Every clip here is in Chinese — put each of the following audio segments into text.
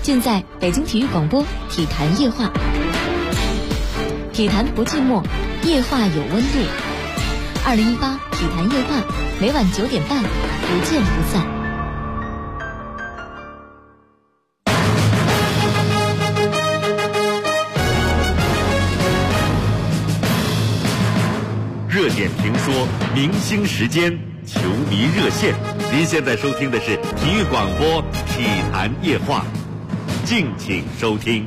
尽在北京体育广播体坛夜话。体坛不寂寞，夜话有温度。2018体坛夜话，每晚9点半，不见不散。 热点评说，明星时间，球迷热线。您现在收听的是体育广播体坛夜话，敬请收听。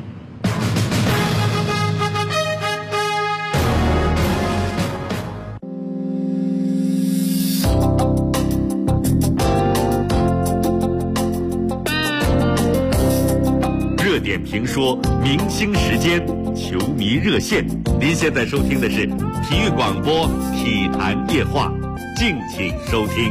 热点评说，明星时间，球迷热线。您现在收听的是体育广播体坛夜话，敬请收听。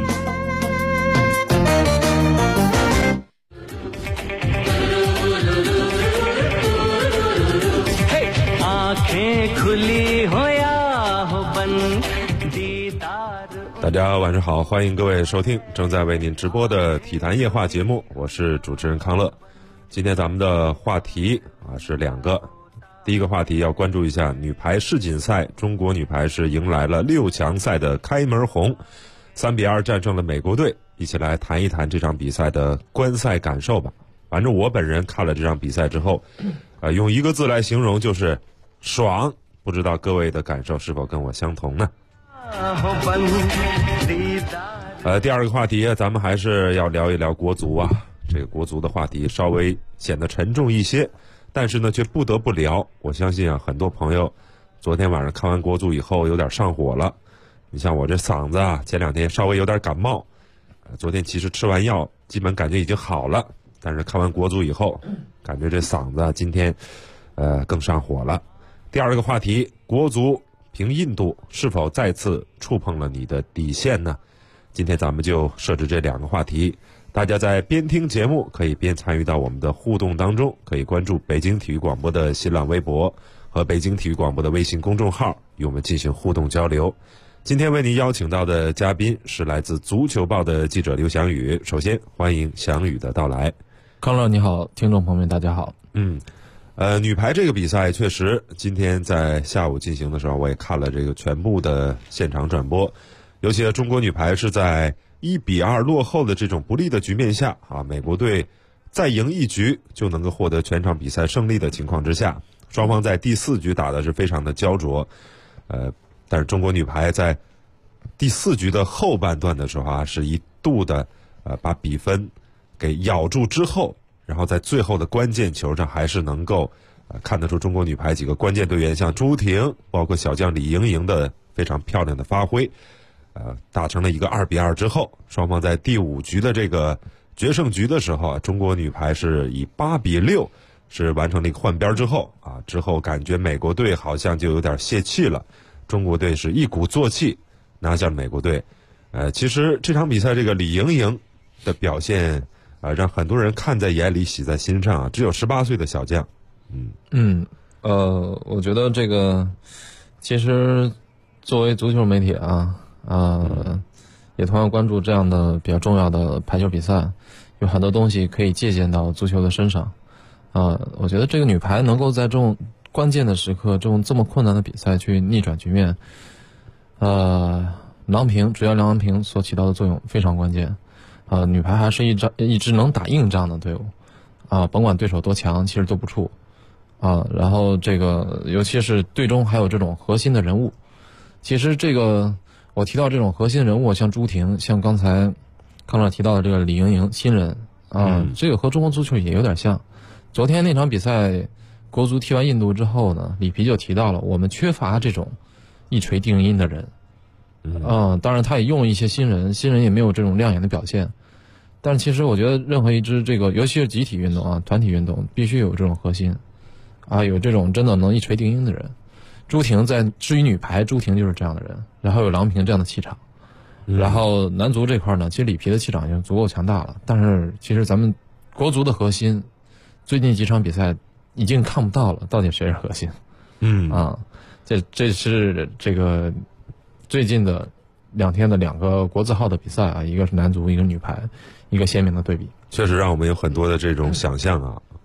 大家晚上好，欢迎各位收听正在为您直播的体坛夜话节目，我是主持人康乐。今天咱们的话题是2个。第一个话题要关注一下女排世锦赛，中国女排是迎来了6强赛的开门红，3-2战胜了美国队。一起来谈一谈这场比赛的观赛感受吧。反正我本人看了这场比赛之后，用一个字来形容就是爽。不知道各位的感受是否跟我相同呢？第二个话题咱们还是要聊一聊国足啊。这个国足的话题稍微显得沉重一些，但是呢却不得不聊。我相信很多朋友昨天晚上看完国足以后有点上火了。你像我这嗓子前2天稍微有点感冒，昨天其实吃完药基本感觉已经好了，但是看完国足以后感觉这嗓子今天更上火了。第二个话题，国足凭印度是否再次触碰了你的底线呢？今天咱们就设置这2个话题，大家在边听节目可以边参与到我们的互动当中，可以关注北京体育广播的新浪微博和北京体育广播的微信公众号，与我们进行互动交流。今天为您邀请到的嘉宾是来自足球报的记者刘翔宇。首先欢迎翔宇的到来。 康乐你好，听众朋友们大家好。 女排这个比赛确实今天在下午进行的时候，我也看了这个全部的现场转播，尤其中国女排是在1-2落后的这种不利的局面下美国队再赢1局就能够获得全场比赛胜利的情况之下，双方在第4局打的是非常的焦灼，但是中国女排在第4局的后半段的时候是一度的把比分给咬住之后，然后在最后的关键球上还是能够看得出中国女排几个关键队员像朱婷包括小将李盈莹的非常漂亮的发挥，打成了一个2-2之后，双方在第5局的这个决胜局的时候，中国女排是以8-6是完成了一个换边之后之后感觉美国队好像就有点泄气了，中国队是一鼓作气拿下了美国队。其实这场比赛这个李盈莹的表现让很多人看在眼里喜在心上只有18岁的小将。 我觉得这个其实作为足球媒体也同样关注这样的比较重要的排球比赛，有很多东西可以借鉴到足球的身上。我觉得这个女排能够在这种关键的时刻，这么困难的比赛去逆转局面，主要梁郎平所起到的作用非常关键。女排还是一支能打硬仗的队伍甭管对手多强，其实都不怵然后这个尤其是队中还有这种核心的人物。其实这个我提到这种核心人物，像朱婷，像刚才康乐提到的这个李盈莹新人这个和中国足球也有点像。昨天那场比赛国足踢完印度之后呢，里皮就提到了我们缺乏这种一锤定音的人当然他也用了一些新人也没有这种亮眼的表现。但是其实我觉得任何一支这个尤其是集体运动团体运动必须有这种核心有这种真的能一锤定音的人。朱婷至于女排，朱婷就是这样的人，然后有郎平这样的气场然后男足这块呢，其实里皮的气场已经足够强大了，但是其实咱们国足的核心最近几场比赛已经看不到了，到底谁是核心这是这个最近的2天的2个国字号的比赛一个是男足，一个是女排，一个鲜明的对比。 确实让我们有很多的这种想象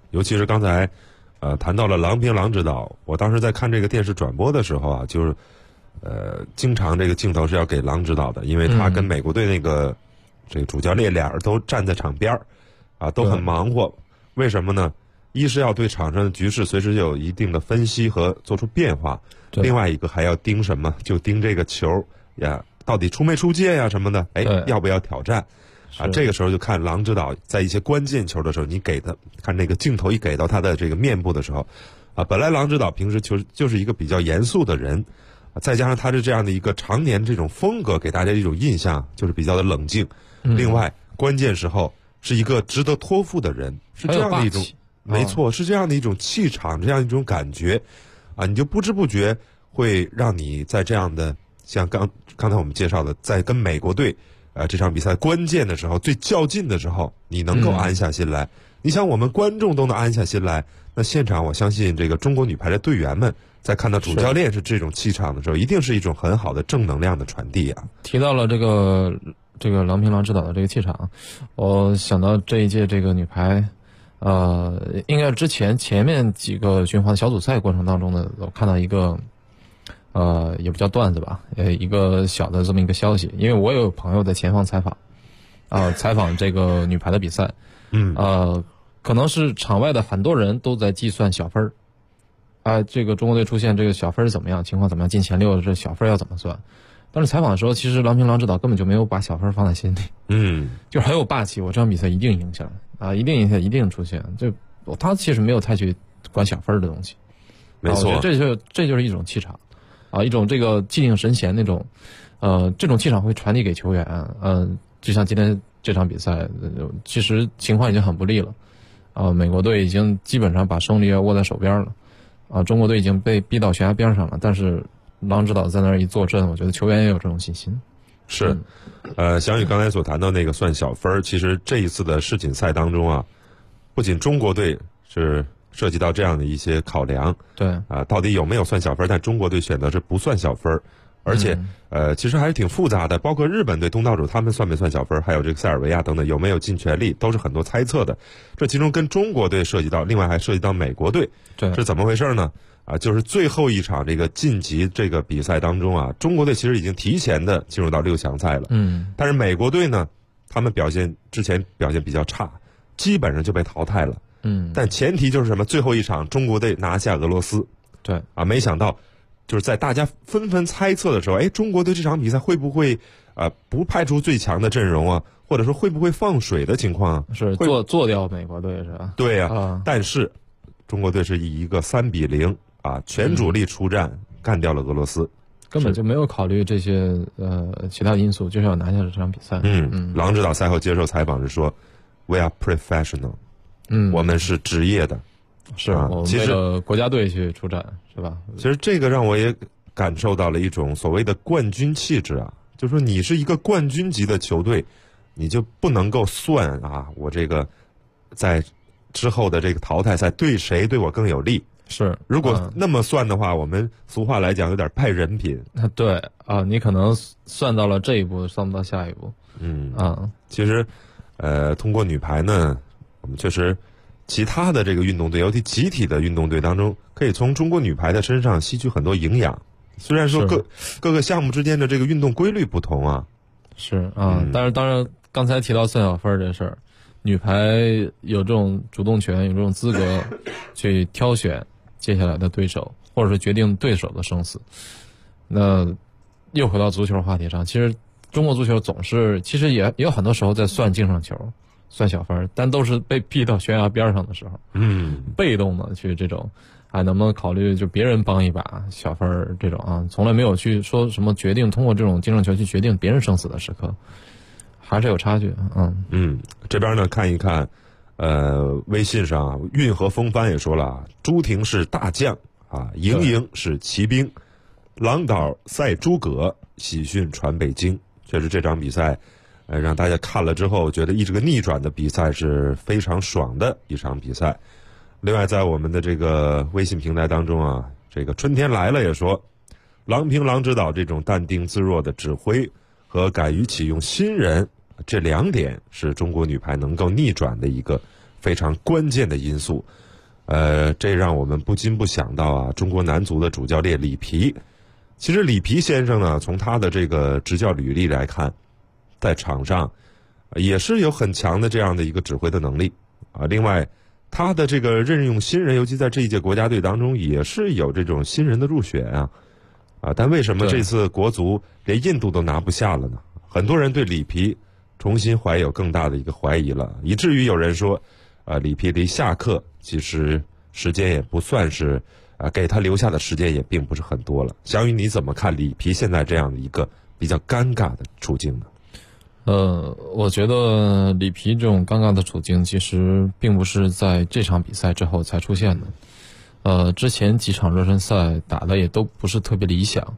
尤其是刚才谈到了郎平郎指导，我当时在看这个电视转播的时候啊，就是经常这个镜头是要给郎指导的，因为他跟美国队这个主教练俩人都站在场边啊，都很忙活。为什么呢？一是要对场上的局势随时有一定的分析和做出变化，另外一个还要盯什么？就盯这个球呀，到底出没出界呀什么的，要不要挑战？啊，这个时候就看郎指导在一些关键球的时候，你给他看那个镜头一给到他的这个面部的时候，啊，本来郎指导平时就是一个比较严肃的人，再加上他是这样的一个常年这种风格，给大家一种印象就是比较的冷静。另外，关键时候是一个值得托付的人，是这样的一种，没错，是这样的一种气场，这样一种感觉，啊，你就不知不觉会让你在这样的像刚才我们介绍的，在跟美国队这场比赛关键的时候、最较劲的时候，你能够安下心来。你想，我们观众都能安下心来，那现场我相信这个中国女排的队员们在看到主教练是这种气场的时候，一定是一种很好的正能量的传递啊。 提到了这个郎平郎指导的这个气场，我想到这一届这个女排，应该之前面几个循环小组赛过程当中呢，我看到一个。也不叫段子吧，一个小的这么一个消息，因为我有朋友在前方采访，采访这个女排的比赛，可能是场外的很多人都在计算小分儿，这个中国队出现这个小分怎么样，情况怎么样，进前6这小分要怎么算？但是采访的时候，其实郎平郎指导根本就没有把小分放在心里，就很有霸气，我这场比赛一定赢下来，一定赢下来，一定出现，他其实没有太去管小分的东西， 没错， 这就是一种气场。一种这个气定神闲那种，这种气场会传递给球员。就像今天这场比赛，其实情况已经很不利了。美国队已经基本上把胜利握在手边了。中国队已经被逼到悬崖边上了。但是郎指导在那儿一坐镇，我觉得球员也有这种信心。 是，翔宇刚才所谈到那个算小分，其实这一次的世锦赛当中啊，不仅中国队是涉及到这样的一些考量， 对到底有没有算小分？但中国队选择是不算小分，而且其实还是挺复杂的。包括日本队东道主他们算没算小分，还有这个塞尔维亚等等有没有尽全力，都是很多猜测的。这其中跟中国队涉及到，另外还涉及到美国队， 对， 是怎么回事呢？就是最后一场这个晋级这个比赛当中啊，中国队其实已经提前的进入到6强赛了，但是美国队呢，他们之前表现比较差，基本上就被淘汰了。但前提就是什么？最后一场中国队拿下俄罗斯， 对没想到就是在大家纷纷猜测的时候，中国队这场比赛会不会不派出最强的阵容啊，或者说会不会放水的情况啊？ 是做掉美国队是吧？ 对呀，但是中国队是以一个3-0全主力出战干掉了俄罗斯， 根本就没有考虑这些其他因素，就是要拿下这场比赛。 郎指导赛后接受采访时说 ：“We are professional。”我们是职业的， 是我们为了国家队去出战，是吧？ 其实这个让我也感受到了一种所谓的冠军气质啊，就是说你是一个冠军级的球队，你就不能够算我这个在之后的这个淘汰赛对谁对我更有利。 是， 如果那么算的话，我们俗话来讲有点败人品。 对你可能算到了这一步，算不到下一步。 其实通过女排呢，我们确实其他的这个运动队，尤其集体的运动队当中，可以从中国女排的身上吸取很多营养。虽然说各个项目之间的这个运动规律不同啊， 是但是当然刚才提到算小分这事儿，女排有这种主动权，有这种资格去挑选接下来的对手，或者是决定对手的生死。那又回到足球话题上，其实中国足球其实也有很多时候在算净胜球。算小分，但都是被逼到悬崖边上的时候，被动的去这种，能不能考虑就别人帮一把小分这种从来没有去说什么决定通过这种净胜球去决定别人生死的时刻，还是有差距。 这边呢看一看，微信上运河风帆也说了，朱婷是大将莹莹是骑兵，郎导赛诸葛，喜讯传北京。确实这场比赛。让大家看了之后觉得这个逆转的比赛是非常爽的一场比赛。另外在我们的这个微信平台当中这个春天来了也说，郎平郎指导这种淡定自若的指挥和敢于启用新人，这2点是中国女排能够逆转的一个非常关键的因素。这让我们不禁不想到啊，中国男足的主教练里皮。其实里皮先生呢，从他的这个执教履历来看，在场上也是有很强的这样的一个指挥的能力啊。另外，他的这个任用新人，尤其在这一届国家队当中，也是有这种新人的入选啊。但为什么这次国足连印度都拿不下了呢？很多人对里皮重新怀有更大的一个怀疑了，以至于有人说，里皮离下课其实时间也不算是，给他留下的时间也并不是很多了。小雨，你怎么看里皮现在这样的一个比较尴尬的处境呢？ 我觉得里皮这种尴尬的处境其实并不是在这场比赛之后才出现的。之前几场热身赛打的也都不是特别理想。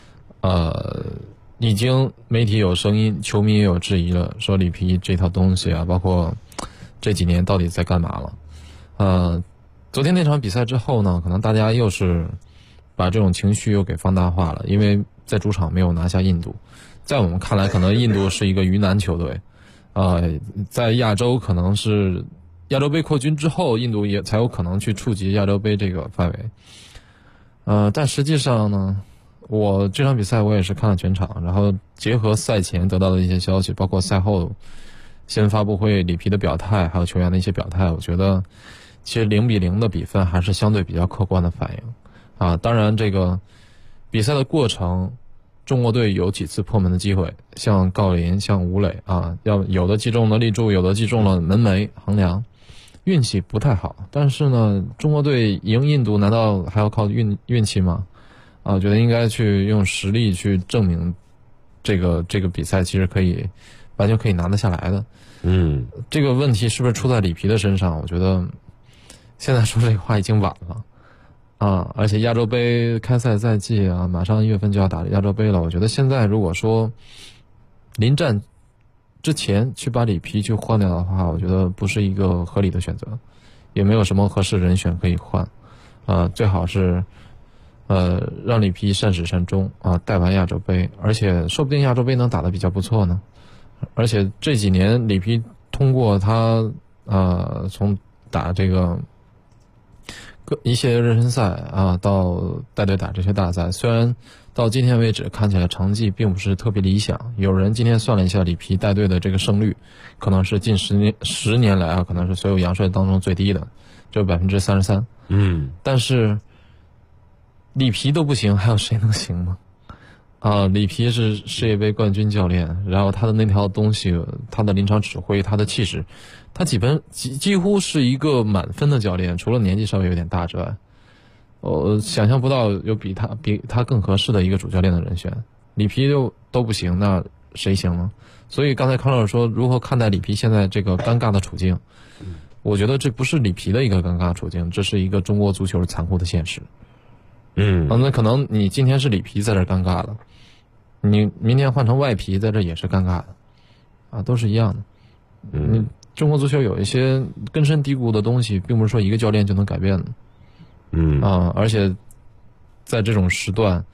已经媒体有声音，球迷也有质疑了，说里皮这套东西啊，包括这几年到底在干嘛了。昨天那场比赛之后呢，可能大家又是把这种情绪又给放大化了，因为在主场没有拿下印度。在我们看来，可能印度是一个鱼腩球队，在亚洲可能是亚洲杯扩军之后，印度也才有可能去触及亚洲杯这个范围。但实际上呢，我这场比赛我也是看了全场，然后结合赛前得到的一些消息，包括赛后新闻发布会里皮的表态，还有球员的一些表态，我觉得其实0-0的比分还是相对比较客观的反应。当然这个比赛的过程，中国队有几次破门的机会，像郜林，像吴磊有的击中了立柱，有的击中了门楣横梁，运气不太好。但是呢，中国队赢印度难道还要靠运气吗？我觉得应该去用实力去证明这个比赛其实完全可以拿得下来的。这个问题是不是出在里皮的身上？我觉得现在说这个话已经晚了。而且亚洲杯开赛在即啊，马上1月份就要打亚洲杯了。我觉得现在如果说临战之前去把里皮去换掉的话，我觉得不是一个合理的选择，也没有什么合适人选可以换。最好是让里皮善始善终带完亚洲杯，而且说不定亚洲杯能打得比较不错呢。而且这几年里皮通过他从打这个一些热身赛到带队打这些大赛，虽然到今天为止看起来成绩并不是特别理想，有人今天算了一下里皮带队的这个胜率，可能是近10年来可能是所有洋帅当中最低的，只有33%。但是里皮都不行，还有谁能行吗？里皮是世界杯冠军教练，然后他的那条东西，他的临场指挥，他的气势，他几乎是一个满分的教练，除了年纪稍微有点大之外，我想象不到有比他更合适的一个主教练的人选。里皮都不行，那谁行呢？所以刚才康老师说如何看待里皮现在这个尴尬的处境，我觉得这不是里皮的一个尴尬处境，这是一个中国足球残酷的现实。那可能你今天是里皮在这尴尬了，你明天换成外皮在这也是尴尬的，都是一样的。中国足球有一些根深蒂固的东西，并不是说一个教练就能改变的。而且在这种时段，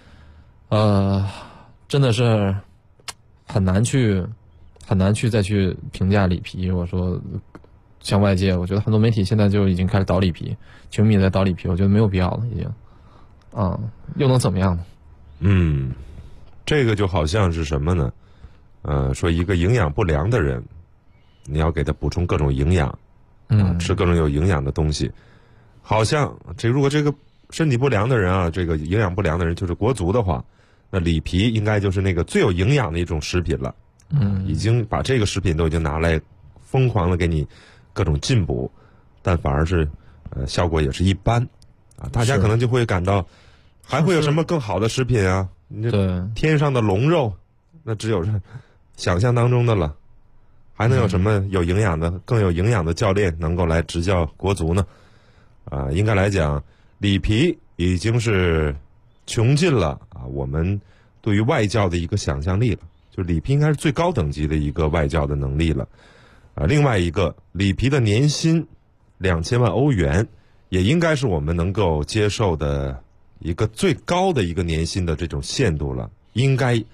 真的是很难去再去评价里皮。我说像外界，我觉得很多媒体现在就已经开始倒里皮，球迷也在倒里皮，我觉得没有必要了，已经。又能怎么样呢？ 这个就好像是什么呢？说一个营养不良的人，你要给他补充各种营养，吃各种有营养的东西。好像如果这个身体不良的人这个营养不良的人就是国足的话，那里皮应该就是那个最有营养的一种食品了。已经把这个食品都已经拿来疯狂的给你各种进补，但反而是效果也是一般大家可能就会感到还会有什么更好的食品啊？你这天上的龙肉，那只有是想象当中的了，还能有什么有营养的、更有营养的教练能够来执教国足呢？应该来讲，里皮已经是穷尽了我们对于外教的一个想象力了，就里皮应该是最高等级的一个外教的能力了。另外一个，里皮的年薪2000万欧元，也应该是我们能够接受的一个最高的一个年薪的这种限度了，应该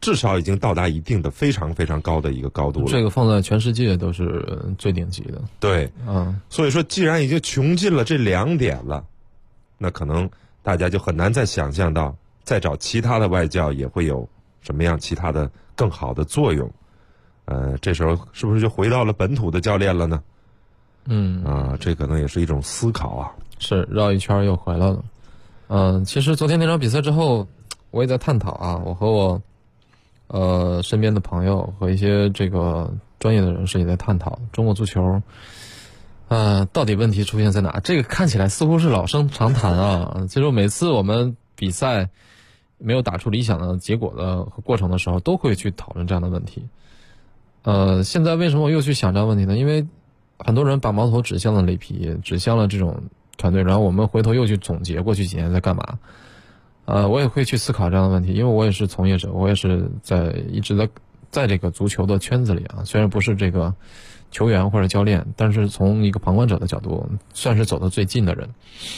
至少已经到达一定的非常非常高的一个高度了。 这个放在全世界都是最顶级的。 对， 嗯， 所以说既然已经穷尽了这2点了，那可能大家就很难再想象到再找其他的外教也会有什么样其他的更好的作用。这时候是不是就回到了本土的教练了呢？这可能也是一种思考啊。 是绕一圈又回来了。其实昨天那场比赛之后，我也在探讨啊，我和我身边的朋友和一些这个专业的人士也在探讨中国足球，到底问题出现在哪？这个看起来似乎是老生常谈啊。其实每次我们比赛没有打出理想的结果的和过程的时候，都会去讨论这样的问题。现在为什么我又去想这样问题呢？因为很多人把矛头指向了雷皮，指向了这种团队，然后我们回头又去总结过去几年在干嘛。我也会去思考这样的问题，因为我也是从业者，我也是一直在这个足球的圈子里啊，虽然不是这个球员或者教练，但是从一个旁观者的角度，算是走得最近的人。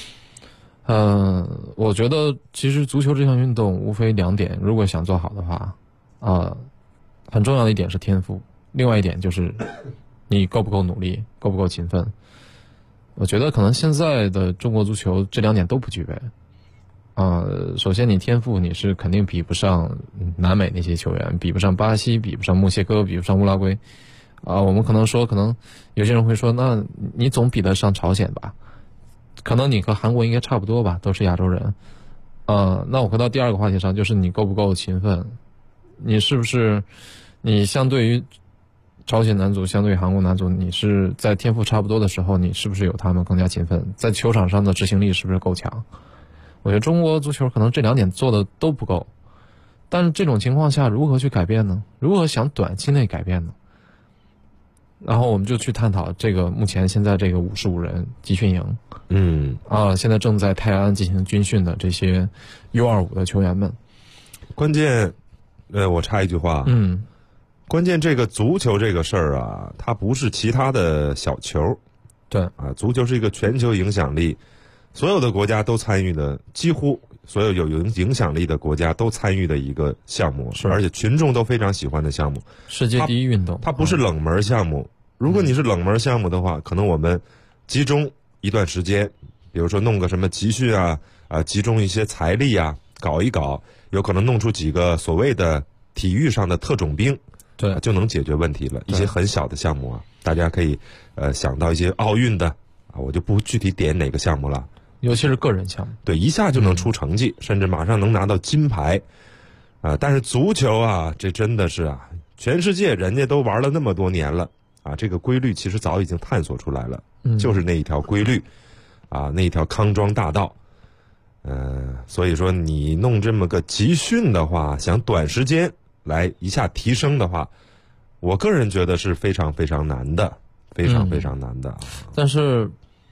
我觉得其实足球这项运动无非2点，如果想做好的话，很重要的一点是天赋，另外一点就是你够不够努力，够不够勤奋。我觉得可能现在的中国足球这2点都不具备。首先你天赋你是肯定比不上南美那些球员，比不上巴西，比不上墨西哥，比不上乌拉圭。我们可能有些人会说，那你总比得上朝鲜吧？可能你和韩国应该差不多吧，都是亚洲人。那我回到第2个话题上，就是你够不够勤奋？你是不是你相对于朝鲜男足，相对于韩国男足，你是在天赋差不多的时候，你是不是有他们更加勤奋？在球场上的执行力是不是够强？我觉得中国足球可能这2点做的都不够，但是这种情况下如何去改变呢？如何想短期内改变呢？然后我们就去探讨这个目前现在这个55人集训营，现在正在泰安进行军训的这些 U25 的球员们。 关键，我插一句话，关键这个足球这个事儿啊，它不是其他的小球， 对足球是一个全球影响力。所有的国家都参与的，几乎所有有影响力的国家都参与的一个项目，而且群众都非常喜欢的项目。 世界第一运动， 它不是冷门项目。如果你是冷门项目的话，可能我们集中一段时间，比如说弄个什么集训集中一些财力搞一搞，有可能弄出几个所谓的体育上的特种兵， 对， 就能解决问题了。一些很小的项目大家可以想到一些奥运的我就不具体点哪个项目了。 尤其是个人项目， 对，一下就能出成绩，甚至马上能拿到金牌，但是足球这真的是全世界人家都玩了那么多年了这个规律其实早已经探索出来了，就是那一条规律那一条康庄大道，所以说你弄这么个集训的话，想短时间来一下提升的话，我个人觉得是非常非常难的，非常非常难的。 但是，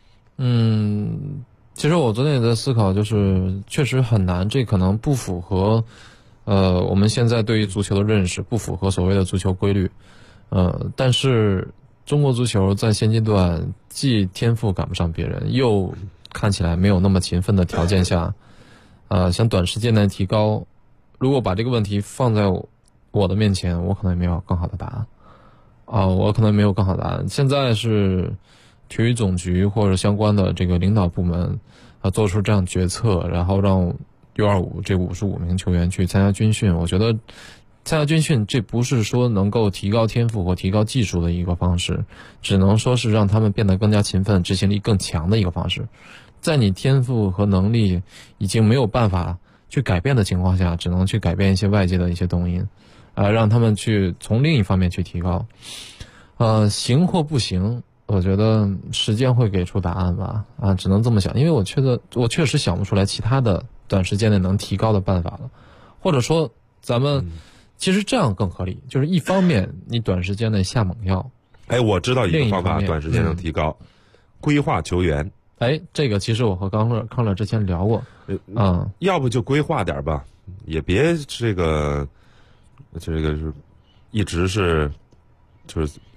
其实我昨天也在思考，就是确实很难，这可能不符合我们现在对于足球的认识，不符合所谓的足球规律。但是中国足球在现阶段既天赋赶不上别人，又看起来没有那么勤奋的条件下，想短时间内提高，如果把这个问题放在我的面前，我可能也没有更好的答案。我可能没有更好的答案。现在是体育总局或者相关的这个领导部门做出这样决策，然后让 U25 这55名球员去参加军训。我觉得参加军训这不是说能够提高天赋或提高技术的一个方式，只能说是让他们变得更加勤奋，执行力更强的一个方式。在你天赋和能力已经没有办法去改变的情况下，只能去改变一些外界的一些动因，让他们去从另一方面去提高。行或不行，我觉得时间会给出答案吧。只能这么想，因为我确实想不出来其他的短时间内能提高的办法了。或者说，咱们其实这样更合理，就是一方面你短时间内下猛药， 我知道一个方法，短时间能提高，规划球员。 这个其实我和康乐之前聊过， 要不就规划点吧，也别这个是一直是就是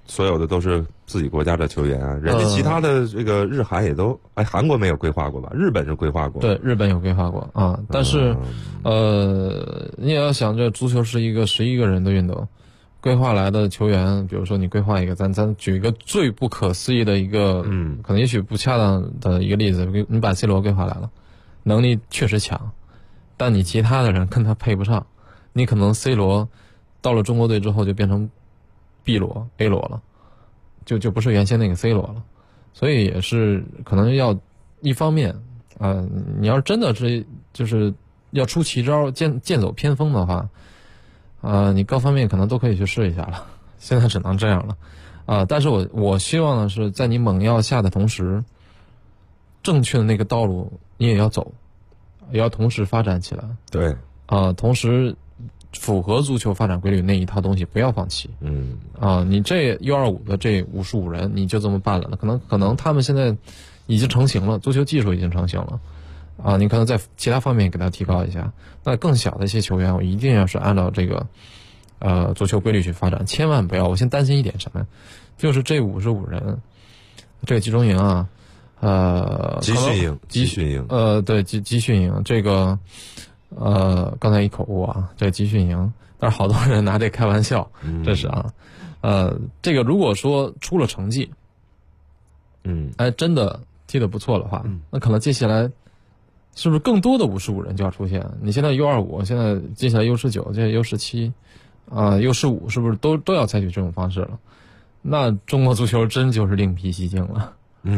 所有的都是自己国家的球员啊，人家其他的这个日韩也都，韩国没有规划过吧？日本是规划过。 对，日本有规划过啊，但是，你也要想，这足球是一个11个人的运动，规划来的球员，比如说你规划一个，咱举一个最不可思议的一个，可能也许不恰当的一个例子，你把 C 罗规划来了，能力确实强，但你其他的人跟他配不上，你可能 C 罗到了中国队之后就变成 B 罗 A 罗了，就不是原先那个 C 罗了，所以也是可能要一方面你要真的是就是要出奇招剑走偏锋的话，你各方面可能都可以去试一下了，现在只能这样了但是我希望的是在你猛药下的同时，正确的那个道路你也要走，也要同时发展起来。 对同时符合足球发展规律那一套东西不要放弃。你这 U25 的这55人你就这么办了，可能他们现在已经成型了，足球技术已经成型了你可能在其他方面给他提高一下。那更小的一些球员，我一定要是按照这个足球规律去发展，千万不要。我先担心一点什么，就是这55人，这个集中营集训营， 对，集训营这个。刚才一口误这集训营，但是好多人拿这开玩笑，这是这个如果说出了成绩，真的踢得不错的话，那可能接下来是不是更多的55人就要出现？你现在 U25， 现在接下来 U19， 接下来 U17，U15，是不是都要采取这种方式了？那中国足球真就是另辟蹊径了。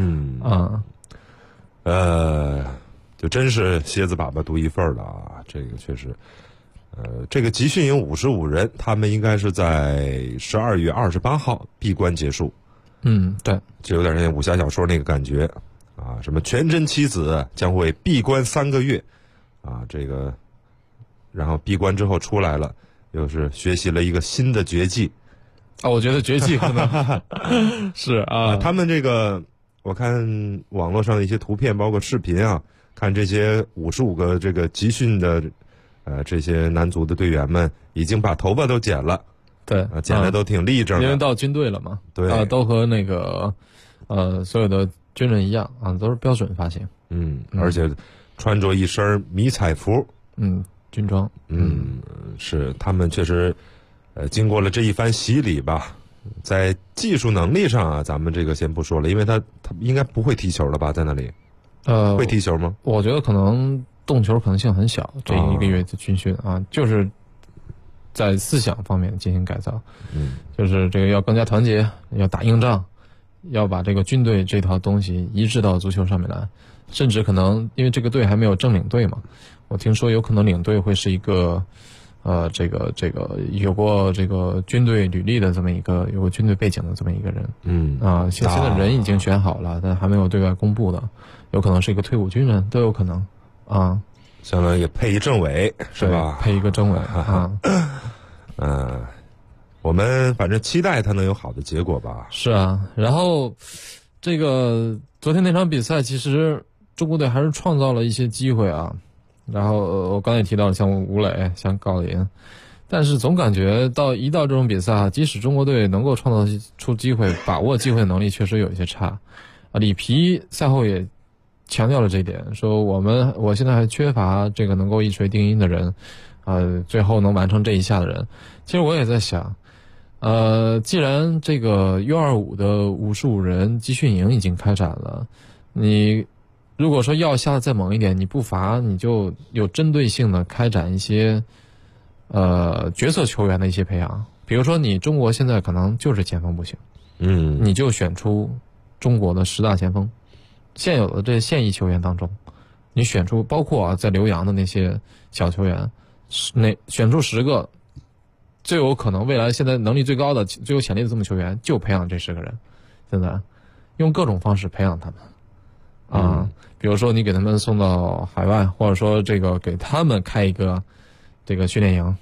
就真是蝎子粑粑独一份了这个确实，这个集训营55人，他们应该是在12月28号闭关结束。 对， 就有点像武侠小说那个感觉什么全真七子将会闭关3个月这个，然后闭关之后出来了，又是学习了一个新的绝技我觉得绝技可能是他们这个我看网络上的一些图片包括视频看这些55个这个集训的这些男足的队员们已经把头发都剪了， 对剪的都挺立正的， 因为到军队了嘛， 对都和那个所有的军人一样都是标准发型， 而且穿着一身迷彩服， 军装， 是他们确实经过了这一番洗礼吧，在技术能力上咱们这个先不说了，因为他应该不会踢球了吧，在那里会踢球吗？ 我觉得可能动球可能性很小，这1个月的军训就是在思想方面进行改造，就是这个要更加团结，要打硬仗，要把这个军队这套东西移植到足球上面来，甚至可能因为这个队还没有正领队嘛，我听说有可能领队会是一个这个有过这个军队履历的这么一个有过军队背景的这么一个人，现在人已经选好了，但还没有对外公布的，有可能是一个退伍军人，都有可能相当于配一政委是吧？ 配一个政委我们反正期待他能有好的结果吧。 是然后这个昨天那场比赛，其实中国队还是创造了一些机会然后我刚才也提到了像吴磊像郜林，但是总感觉一到这种比赛即使中国队能够创造出机会，把握机会的能力确实有一些差里皮赛后也强调了这一点，说我现在还缺乏这个能够一锤定音的人最后能完成这一下的人。其实我也在想既然这个 U25 的55人集训营已经开展了，你如果说要下的再猛一点，你不乏你就有针对性的开展一些角色球员的一些培养，比如说你中国现在可能就是前锋不行，你就选出中国的10大前锋，现有的这现役球员当中，你选出包括在留洋的那些小球员，选出10个最有可能未来现在能力最高的最有潜力的这么球员，就培养这10个人，现在用各种方式培养他们比如说你给他们送到海外，或者说这个给他们开一个这个训练营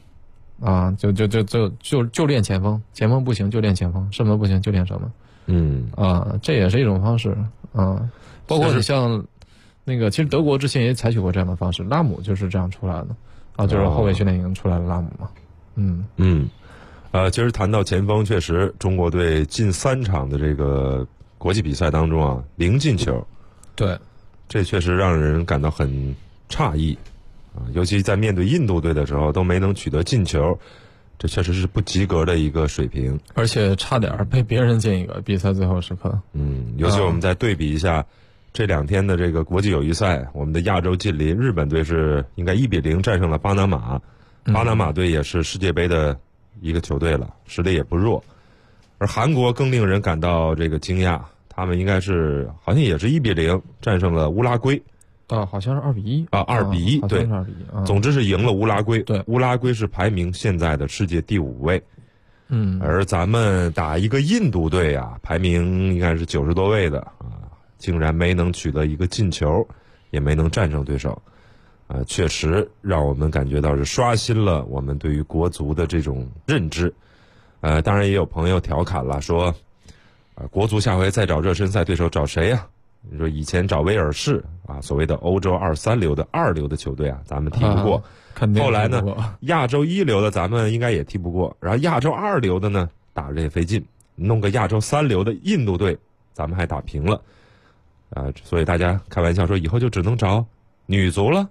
就练前锋，前锋不行就练前锋，射门不行就练射门，这也是一种方式包括你像那个其实德国之前也采取过这样的方式，拉姆就是这样出来的就是后卫训练营出来的拉姆嘛。 其实谈到前锋，确实中国队近3场的这个国际比赛当中啊，0进球， 对， 这确实让人感到很诧异啊，尤其在面对印度队的时候都没能取得进球，这确实是不及格的一个水平， 而且差点被别人进一个，比赛最后时刻。 尤其我们再对比一下这2天的这个国际友谊赛，我们的亚洲近邻日本队是应该1-0战胜了巴拿马，巴拿马队也是世界杯的一个球队了，实力也不弱。而韩国更令人感到这个惊讶，他们应该是好像也是1-0战胜了乌拉圭。 好像是2-1 啊，2-1，对， 好像是2-1。 总之是赢了乌拉圭。 对， 乌拉圭是排名现在的世界第5位。而咱们打一个印度队啊，排名应该是90多位的啊，竟然没能取得一个进球，也没能战胜对手，确实让我们感觉到是刷新了我们对于国足的这种认知。当然也有朋友调侃了，说，国足下回再找热身赛对手找谁呀？你说以前找威尔士啊，所谓的欧洲2、3流的2流的球队啊，咱们踢不过。后来呢，亚洲1流的咱们应该也踢不过，然后亚洲2流的呢，打着也费劲，弄个亚洲3流的印度队，咱们还打平了，所以大家开玩笑说以后就只能找女足了，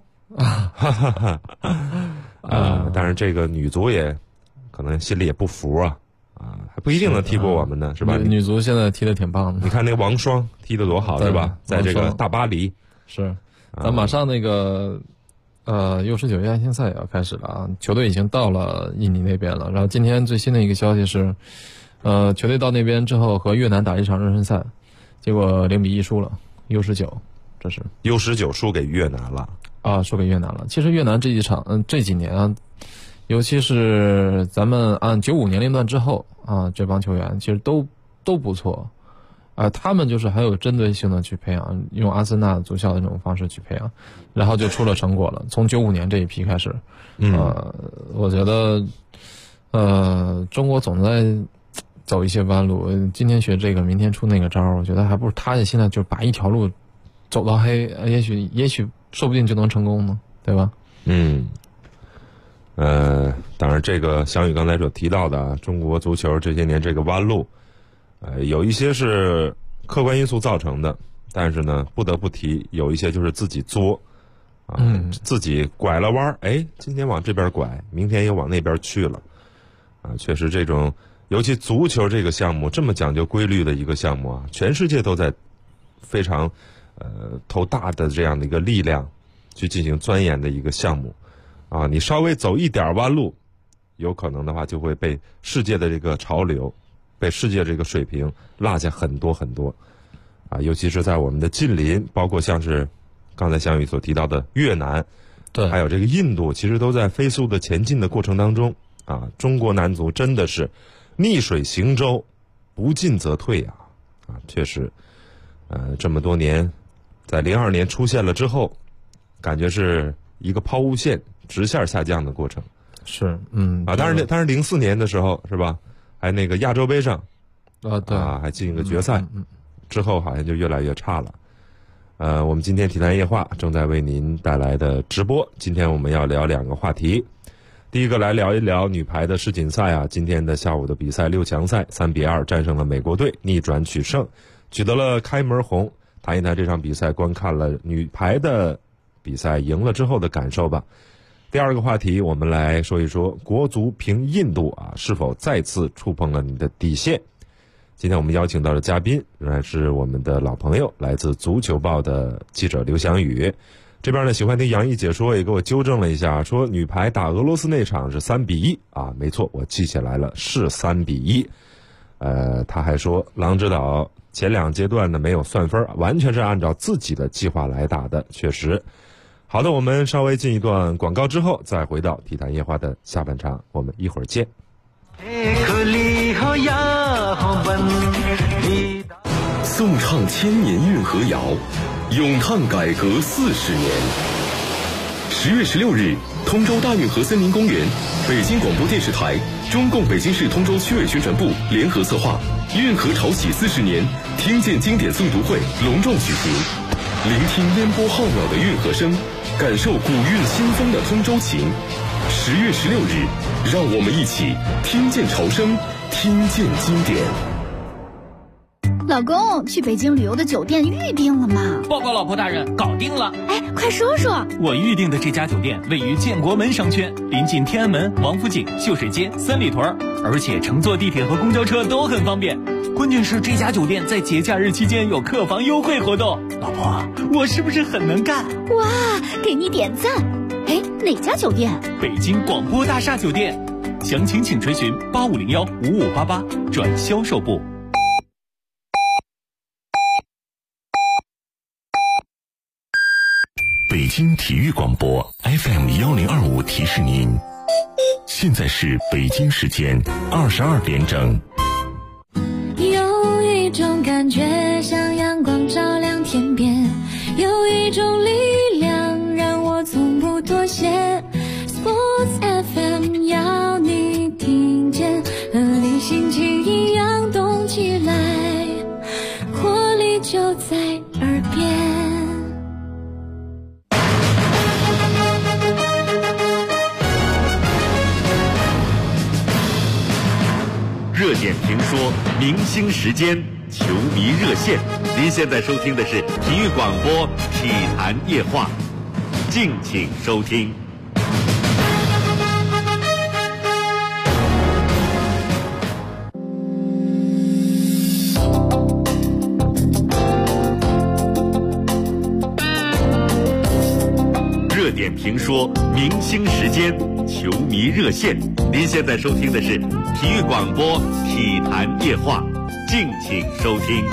当然这个女足也可能心里也不服啊，还不一定能踢过我们呢，是吧？ 女足现在踢得挺棒的， 你看那个王霜踢得多好，是吧？在这个大巴黎， 是，咱马上那个。U19亚青赛也要开始了啊！球队已经到了印尼那边了。然后今天最新的一个消息是，球队到那边之后和越南打一场热身赛，结果0-1输了 U19， 这是 U19输给越南了啊，输给越南了。其实越南这几年啊，尤其是咱们按95年龄段之后啊，这帮球员其实都不错。他们就是很有针对性的去培养，用阿森纳足校的这种方式去培养，然后就出了成果了。从95年这一批开始，我觉得，中国总在走一些弯路，今天学这个，明天出那个招儿，我觉得还不如他现在就把一条路走到黑，也许说不定就能成功呢，对吧？ 当然，这个翔宇刚才所提到的中国足球这些年这个弯路。有一些是客观因素造成的，但是呢，不得不提有一些就是自己作，自己拐了弯，今天往这边拐，明天又往那边去了，确实这种，尤其足球这个项目这么讲究规律的一个项目啊，全世界都在非常投大的这样的一个力量去进行钻研的一个项目，你稍微走一点弯路，有可能的话就会被世界的这个潮流。被世界这个水平落下很多很多，尤其是在我们的近邻，包括像是刚才翔宇所提到的越南， 对， 还有这个印度，其实都在飞速的前进的过程当中中国男足真的是逆水行舟，不进则退确实，这么多年，在02年出现了之后，感觉是一个抛物线直线下降的过程， 是， 当然04年的时候是吧？还那个亚洲杯上， 对还进个决赛，之后好像就越来越差了。我们今天体坛夜话正在为您带来的直播，今天我们要聊2个话题。第一个来聊一聊女排的世锦赛今天的下午的比赛6强赛3-2战胜了美国队，逆转取胜，取得了开门红。谈一谈这场比赛，观看了女排的比赛赢了之后的感受吧。第二个话题，我们来说一说国足平印度是否再次触碰了你的底线？今天我们邀请到的嘉宾仍然是我们的老朋友，来自足球报的记者刘翔宇。这边呢，喜欢听杨毅解说也给我纠正了一下，说女排打俄罗斯那场是3-1没错，我记起来了，是3-1。他还说郎指导前2阶段呢没有算分，完全是按照自己的计划来打的，确实。好的，我们稍微进一段广告之后，再回到体坛夜话的下半场，我们一会儿见。 颂唱千年运河谣，咏叹改革40年。10月16日，通州大运河森林公园，北京广播电视台、中共北京市通州区委宣传部联合策划，运河潮起40年听见经典诵读会隆重举行，聆听烟波浩渺的运河声，感受古韵新风的通州情。10月16日， 让我们一起听见潮声，听见经典。 老公，去北京旅游的酒店预定了吗？ 报告老婆大人，搞定了。 哎，快说说。 我预定的这家酒店位于建国门商圈，临近天安门、王府井、秀水街、三里屯，而且乘坐地铁和公交车都很方便。关键是这家酒店在节假日期间有客房优惠活动。老婆，我是不是很能干？ 哇，给你点赞。哎，哪家酒店？ 北京广播大厦酒店。详情请垂询8501-5588转销售部。 北京体育广播 FM1025提示您，现在是北京时间22点整。 有一种感觉像阳光照亮天边，有一种力量让我从不妥协。Sports FM 要你听见，和你心情一样动起来，活力就在耳边。 热点评说，明星时间，球迷热线。您现在收听的是体育广播体坛夜话，敬请收听。热点评说，明星时间，球迷热线。您现在收听的是体育广播体坛夜话，敬请收听。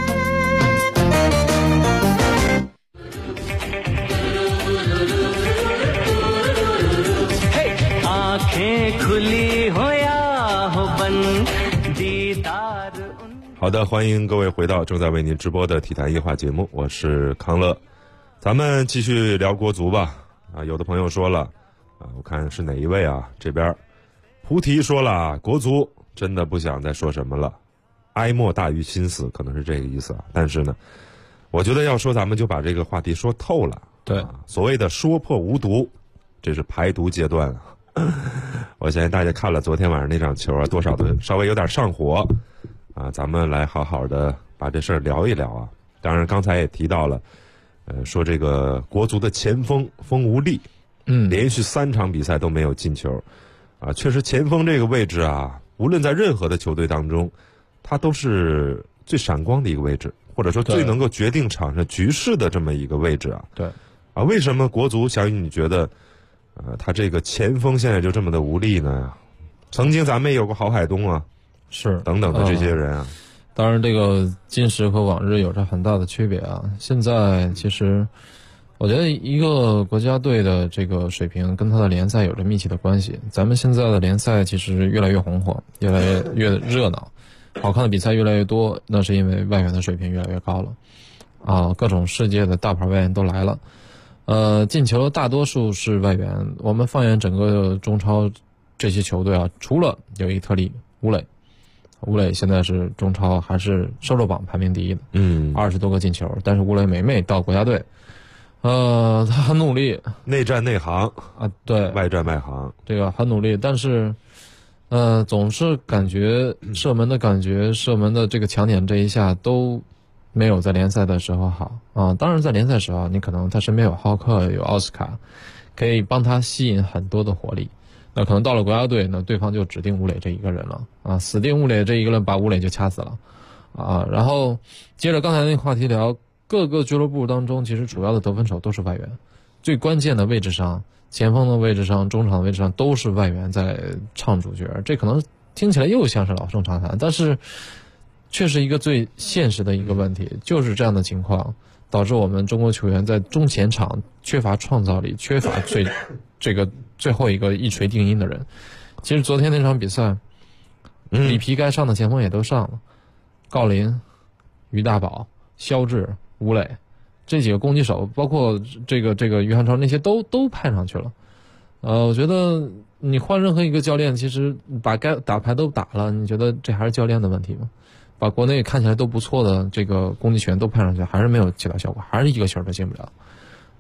好的，欢迎各位回到正在为您直播的体坛夜话节目，我是康乐。咱们继续聊国足吧。有的朋友说了，我看是哪一位啊？这边菩提说了，国足真的不想再说什么了，哀莫大于心死，可能是这个意思啊。但是呢，我觉得要说咱们就把这个话题说透了。 对， 所谓的说破无毒，这是排毒阶段啊。我相信大家看了昨天晚上那场球啊，多少都稍微有点上火啊。咱们来好好的把这事儿聊一聊啊。当然刚才也提到了，说这个国足的前锋锋无力，连续3场比赛都没有进球，啊，确实前锋这个位置啊，无论在任何的球队当中，他都是最闪光的一个位置，或者说最能够决定场上局势的这么一个位置啊。 对， 啊，为什么国足小雨你觉得，他这个前锋现在就这么的无力呢？曾经咱们也有过郝海东啊， 是等等的这些人啊。 当然，这个今时和往日有着很大的区别啊。现在其实，我觉得一个国家队的这个水平跟他的联赛有着密切的关系。咱们现在的联赛其实越来越红火，越来越热闹，好看的比赛越来越多，那是因为外援的水平越来越高了，啊，各种世界的大牌外援都来了。进球大多数是外援。我们放眼整个中超这些球队啊，除了有一特例，吴磊现在是中超还是收入榜排名第一的，20多个进球。但是吴磊每到国家队，他很努力， 内战内行啊，对， 外战外行， 这个很努力，但是，总是感觉射门的这个强点这一下都没有在联赛的时候好啊。当然在联赛时候，你可能他身边有浩克有奥斯卡，可以帮他吸引很多的火力。那可能到了国家队呢，对方就指定吴磊这一个人了啊，死定吴磊这一个人，把吴磊就掐死了啊。然后接着刚才那个话题聊，各个俱乐部当中其实主要的得分手都是外援，最关键的位置上，前锋的位置上，中场的位置上都是外援在唱主角。这可能听起来又像是老生常谈，但是却是一个最现实的一个问题，就是这样的情况导致我们中国球员在中前场缺乏创造力，缺乏最后一个一锤定音的人。其实昨天那场比赛，里皮该上的前锋也都上了，郜林、于大宝、肖智、吴磊这几个攻击手，包括这个于汉超那些都派上去了。我觉得你换任何一个教练，其实把该打牌都打了，你觉得这还是教练的问题吗？把国内看起来都不错的这个攻击权都派上去，还是没有起到效果，还是一个球都进不了。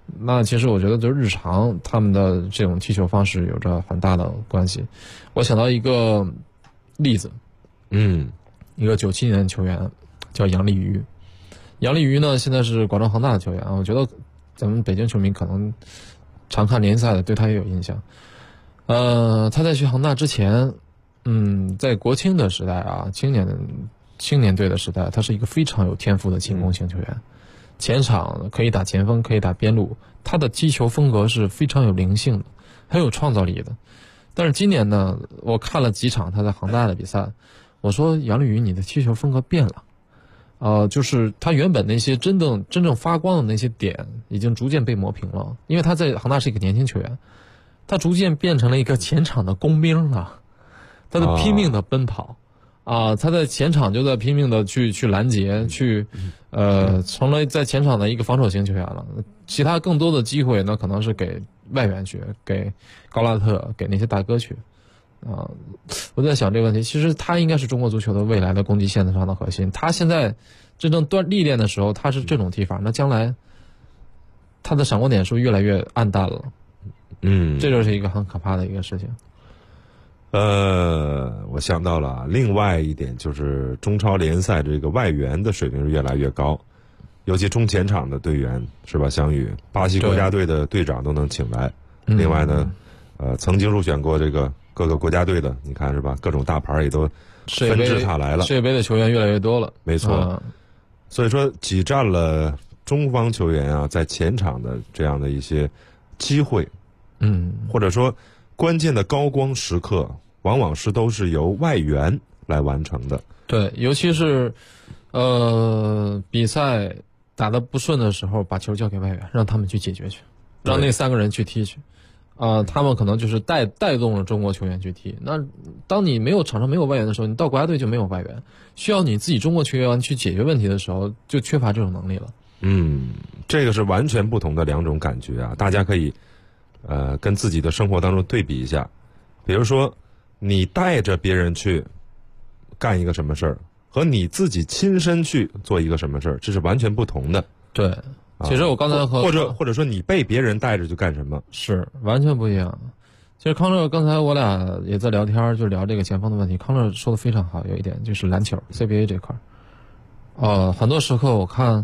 那其实我觉得就日常他们的这种踢球方式有着很大的关系。我想到一个例子，一个97年的球员叫杨立瑜。杨立瑜呢，现在是广州恒大的球员啊。我觉得咱们北京球迷可能常看联赛的，对他也有印象。他在去恒大之前，在国青的时代啊，青年队的时代，他是一个非常有天赋的进攻型球员。前场可以打前锋，可以打边路，他的击球风格是非常有灵性的，很有创造力的。但是今年呢，我看了几场他在恒大的比赛，我说杨立瑜，你的踢球风格变了。就是他原本那些真正发光的那些点，已经逐渐被磨平了。因为他在恒大是一个年轻球员，他逐渐变成了一个前场的工兵了，他在拼命的奔跑。他在前场就在拼命的去拦截，成了在前场的一个防守型球员了。其他更多的机会呢，可能是给外援去，给高拉特，给那些大哥去。我在想这个问题，其实他应该是中国足球的未来的攻击线上的核心。他现在真正历练的时候，他是这种踢法，那将来他的闪光点是不是越来越暗淡了？这就是一个很可怕的一个事情。 我想到了另外一点，就是中超联赛这个外援的水平是越来越高，尤其中前场的队员是吧？相宇，巴西国家队的队长都能请来。另外呢，曾经入选过这个各个国家队的，你看是吧？各种大牌也都纷至沓来了。 世界杯的球员越来越多了， 没错。所以说，挤占了中方球员啊在前场的这样的一些机会，或者说关键的高光时刻，往往都是由外援来完成的。 对，尤其是比赛打得不顺的时候，把球交给外援，让他们去解决去，让那3个人去踢去。他们可能就是带动了中国球员去踢。那当你场上没有外援的时候，你到国家队就没有外援，需要你自己中国球员去解决问题的时候，就缺乏这种能力了。 这个是完全不同的两种感觉啊！大家可以跟自己的生活当中对比一下，比如说你带着别人去干一个什么事儿，和你自己亲身去做一个什么事儿，这是完全不同的。 对。其实我刚才或者说你被别人带着去干什么， 是完全不一样。其实康乐刚才我俩也在聊天，就聊这个前锋的问题。康乐说的非常好，有一点就是篮球 CBA 这块很多时刻我看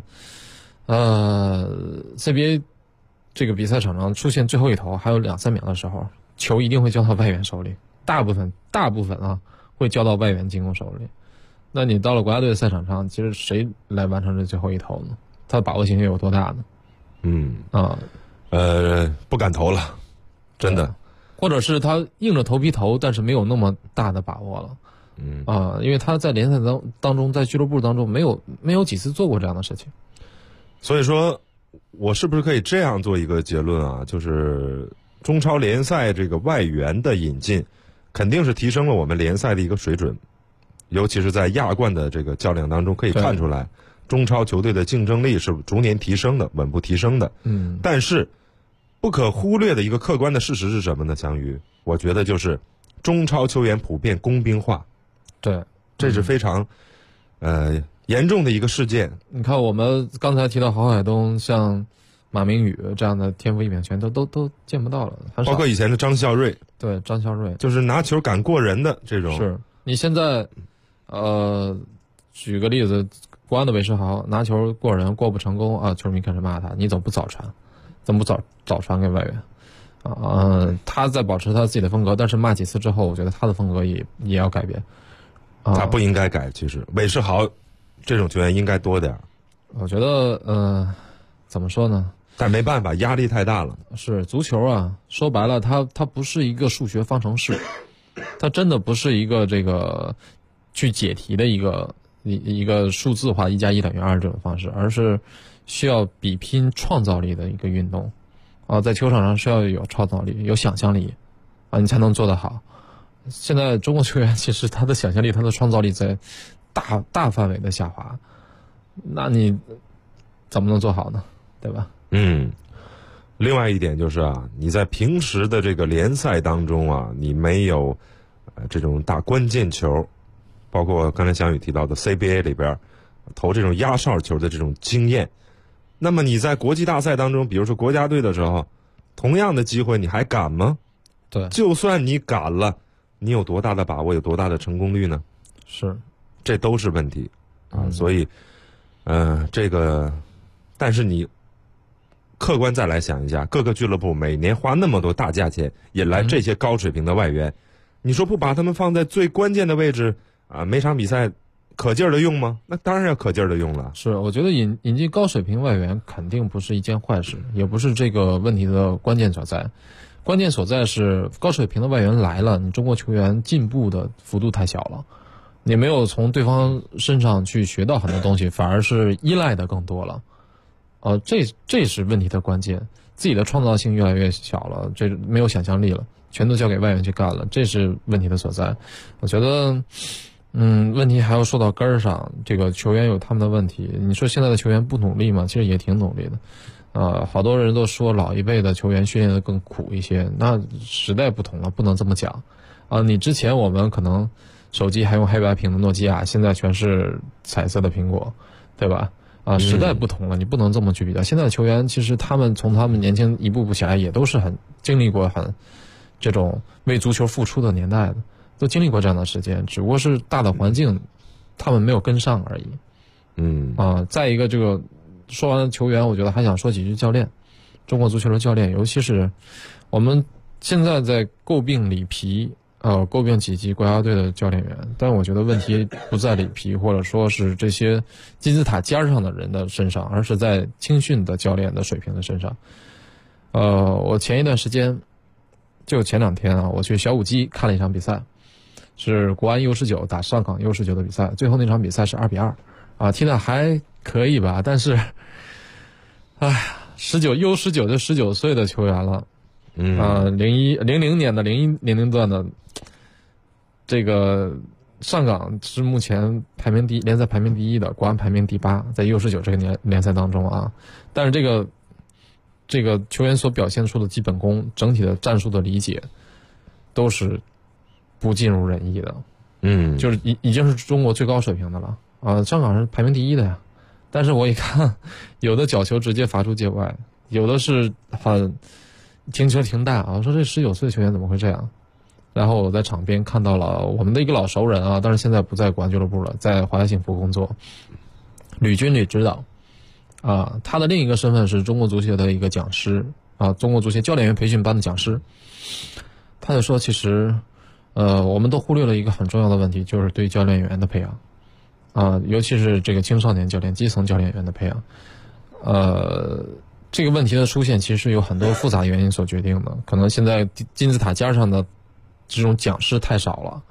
CBA 这个比赛场上出现最后一投还有2-3秒的时候，球一定会交到外援手里，大部分会交到外援进攻手里。那你到了国家队的赛场上，其实谁来完成这最后一投呢？他的把握性有多大呢？ 不敢投了，真的。 或者是他硬着头皮投，但是没有那么大的把握了。因为他在联赛当中，在俱乐部当中没有几次做过这样的事情。 所以说，我是不是可以这样做一个结论啊？就是中超联赛这个外援的引进，肯定是提升了我们联赛的一个水准，尤其是在亚冠的这个较量当中，可以看出来。中超球队的竞争力是逐年提升的，稳步提升的。但是不可忽略的一个客观的事实是什么呢？相宇，我觉得就是中超球员普遍工兵化。 对， 这是非常严重的一个事件。 你看，我们刚才提到郝海东，像马明宇这样的天赋异禀全都见不到了， 包括以前的张孝瑞。 对，张孝瑞就是拿球敢过人的这种。 是你现在举个例子。国安的韦世豪拿球过人过不成功啊，球迷开始骂他，你怎么不早传？怎么不早传给外援？他在保持他自己的风格，但是骂几次之后，我觉得他的风格也要改变。 他不应该改，其实韦世豪这种球员应该多点。 我觉得怎么说呢？ 但没办法，压力太大了。 是足球啊，说白了，它不是一个数学方程式，它真的不是一个这个去解题的一个数字化1+1等于2这种方式，而是需要比拼创造力的一个运动。在球场上是要有创造力、有想象力你才能做得好。现在中国球员其实他的想象力、他的创造力在大范围的下滑，那你怎么能做好呢？对吧？ 另外一点就是你在平时的这个联赛当中你没有这种打关键球。包括刚才翔宇提到的 CBA 里边投这种压哨球的这种经验， 那么你在国际大赛当中，比如说国家队的时候，同样的机会你还敢吗？ 对， 就算你敢了，你有多大的把握，有多大的成功率呢？ 是， 这都是问题啊。所以，这个，但是你客观再来想一下，各个俱乐部每年花那么多大价钱引来这些高水平的外援，你说不把他们放在最关键的位置啊，每场比赛可劲儿的用吗？那当然要可劲儿的用了。 是，我觉得引进高水平外援肯定不是一件坏事，也不是这个问题的关键所在。关键所在是高水平的外援来了，你中国球员进步的幅度太小了，你没有从对方身上去学到很多东西，反而是依赖的更多了。这是问题的关键，自己的创造性越来越小了，这没有想象力了，全都交给外援去干了，这是问题的所在。我觉得问题还要说到根儿上，这个球员有他们的问题。你说现在的球员不努力吗？其实也挺努力的。好多人都说老一辈的球员训练的更苦一些，那时代不同了，不能这么讲。你之前我们可能手机还用黑白屏的诺基亚，现在全是彩色的苹果，对吧？时代不同了，你不能这么去比较。现在的球员其实他们从他们年轻一步步起来，也都是很经历过很这种为足球付出的年代的，都经历过这样的时间，只不过是大的环境他们没有跟上而已。再一个，这个说完了球员，我觉得还想说几句教练。中国足球的教练，尤其是我们现在在诟病里皮，诟病几级国家队的教练员，但我觉得问题不在里皮，或者说是这些金字塔尖上的人的身上，而是在青训的教练的水平的身上。我前一段时间，就前2天我去小五基看了一场比赛，是国安 U19 打上港 U19 的比赛，最后那场比赛是2-2，踢得还可以吧，但是U19 就19岁的球员了，00年的0100段的，这个上港是目前联赛排名第1的，国安排名第8，在 U19 这个联赛当中但是这个球员所表现出的基本功，整体的战术的理解都是不尽如人意的，就是已经是中国最高水平的了上港是排名第1的呀，但是我一看，有的角球直接罚出界外，有的是停球停带我说这19岁的球员怎么会这样？然后我在场边看到了我们的一个老熟人但是现在不在国安俱乐部了，在华夏幸福工作，吕指导他的另一个身份是中国足协的一个讲师中国足协教练员培训班的讲师。他就说，其实我们都忽略了一个很重要的问题，就是对教练员的培养尤其是这个青少年教练、基层教练员的培养。这个问题的出现其实有很多复杂原因所决定的，可能现在金字塔尖上的这种讲师太少了，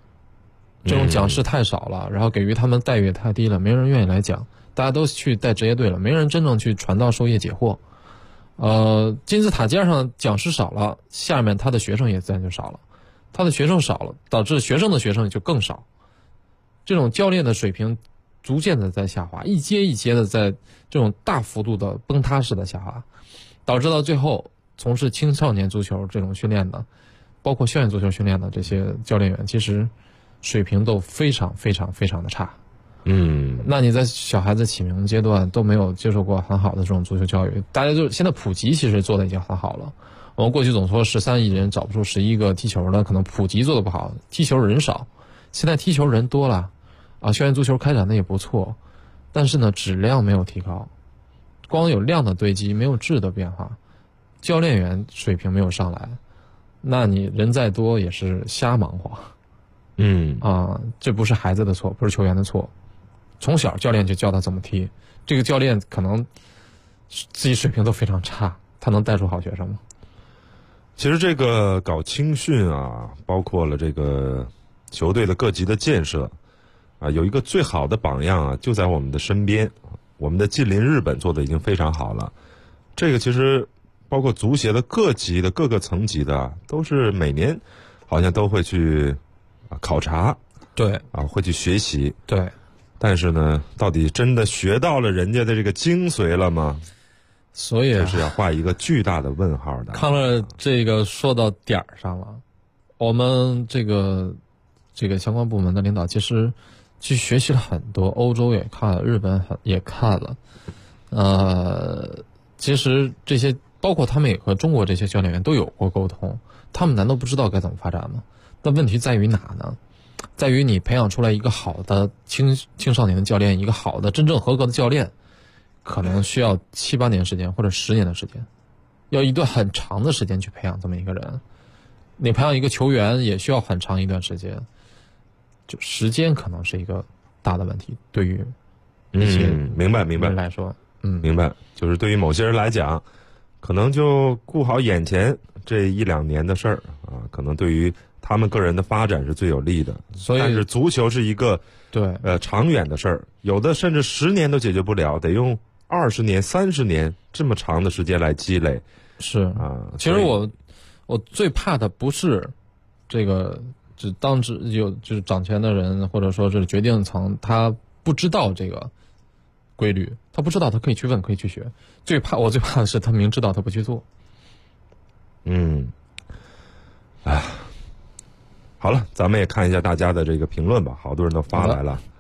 然后给予他们待遇也太低了，没人愿意来讲，大家都去带职业队了，没人真正去传道授业解惑。金字塔尖上讲师少了，下面他的学生也自然就少了，他的学生少了，导致学生的学生就更少，这种教练的水平逐渐的在下滑，一阶一阶的在这种大幅度的崩塌式的下滑，导致到最后从事青少年足球这种训练的，包括校园足球训练的这些教练员，其实水平都非常非常非常的差。那你在小孩子启蒙阶段都没有接受过很好的这种足球教育，大家就现在普及其实做的已经很好了。我们过去总说13亿人找不出11个踢球的，可能普及做的不好，踢球人少。现在踢球人多了校园足球开展的也不错，但是呢质量没有提高，光有量的堆积，没有质的变化，教练员水平没有上来，那你人再多也是瞎忙活。这不是孩子的错，不是球员的错，从小教练就教他怎么踢，这个教练可能自己水平都非常差，他能带出好学生吗？ 其实这个搞青训包括了这个球队的各级的建设有一个最好的榜样就在我们的身边，我们的近邻日本做的已经非常好了。这个其实包括足协的各级的各个层级的，都是每年好像都会去考察， 对会去学习， 对。 但是呢，到底真的学到了人家的这个精髓了吗？ 所以这是要画一个巨大的问号的。 看了这个说到点儿上了，我们这个相关部门的领导其实去学习了很多，欧洲也看了，日本也看了， 其实这些包括他们也和中国这些教练员都有过沟通，他们难道不知道该怎么发展吗？那问题在于哪呢？在于你培养出来一个好的青少年的教练，一个好的真正合格的教练，可能需要7、8年时间或者10年的时间，要一段很长的时间去培养这么一个人。你培养一个球员也需要很长一段时间，就时间可能是一个大的问题，对于一些明白人来说， 明白，就是对于某些人来讲，可能就顾好眼前这1、2年的事儿啊，可能对于他们个人的发展是最有利的。 所以， 但是足球是一个对长远的事儿，有的甚至10年都解决不了，得用20年、30年这么长的时间来积累。 是啊， 其实我最怕的不是这个，就是掌权的人或者说是决定层，他不知道这个规律，他不知道，他可以去问，可以去学。我最怕的是他明知道他不去做。 好了，咱们也看一下大家的这个评论吧，好多人都发来了。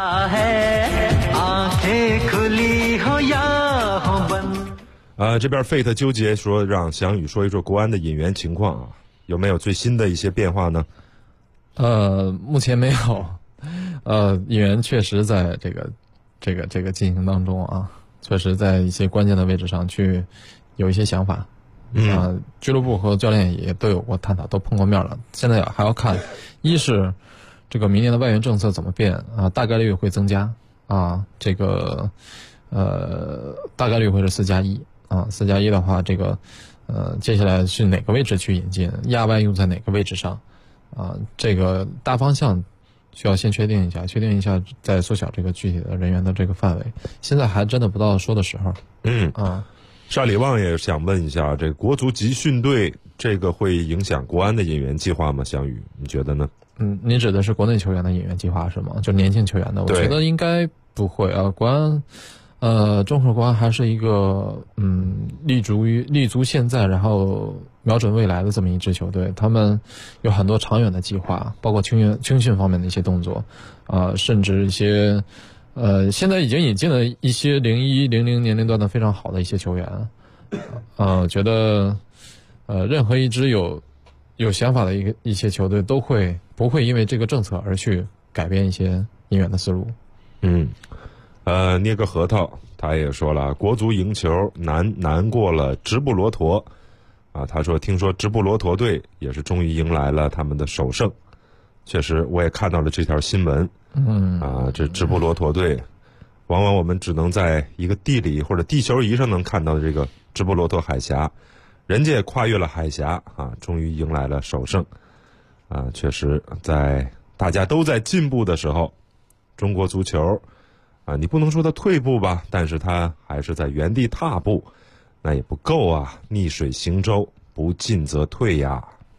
这边 Fate 纠结说让翔宇说一说国安的引援情况啊，有没有最新的一些变化呢？ 目前没有。引援确实在这个进行当中啊，确实在一些关键的位置上去有一些想法。俱乐部和教练也都有过探讨，都碰过面了。现在还要看，一是这个明年的外援政策怎么变啊，大概率会增加啊，这个大概率会是4+1啊，4+1的话，这个接下来是哪个位置去引进，亚外用在哪个位置上啊，这个大方向需要先确定一下，再缩小这个具体的人员的这个范围。现在还真的不到说的时候。 单李旺也想问一下，这个国足集训队这个会影响国安的引援计划吗？翔宇，你觉得呢？ 你指的是国内球员的引援计划是吗？就年轻球员的，我觉得应该不会啊。国安，中赫国安还是一个立足现在，然后瞄准未来的这么一支球队。他们有很多长远的计划，包括青训方面的一些动作，甚至一些。现在已经引进了一些01、00年龄段的非常好的一些球员，觉得任何一支有想法的一些球队都不会因为这个政策而去改变一些引援的思路。 捏个核桃他也说了，国足赢球难过了直布罗陀啊，他说听说直布罗陀队也是终于迎来了他们的首胜。确实我也看到了这条新闻。这直布罗陀队往往我们只能在一个地理或者地球仪上能看到这个直布罗陀海峡，人家也跨越了海峡啊，终于迎来了首胜啊！确实在大家都在进步的时候，中国足球啊，你不能说它退步吧，但是它还是在原地踏步，那也不够啊！逆水行舟，不进则退呀。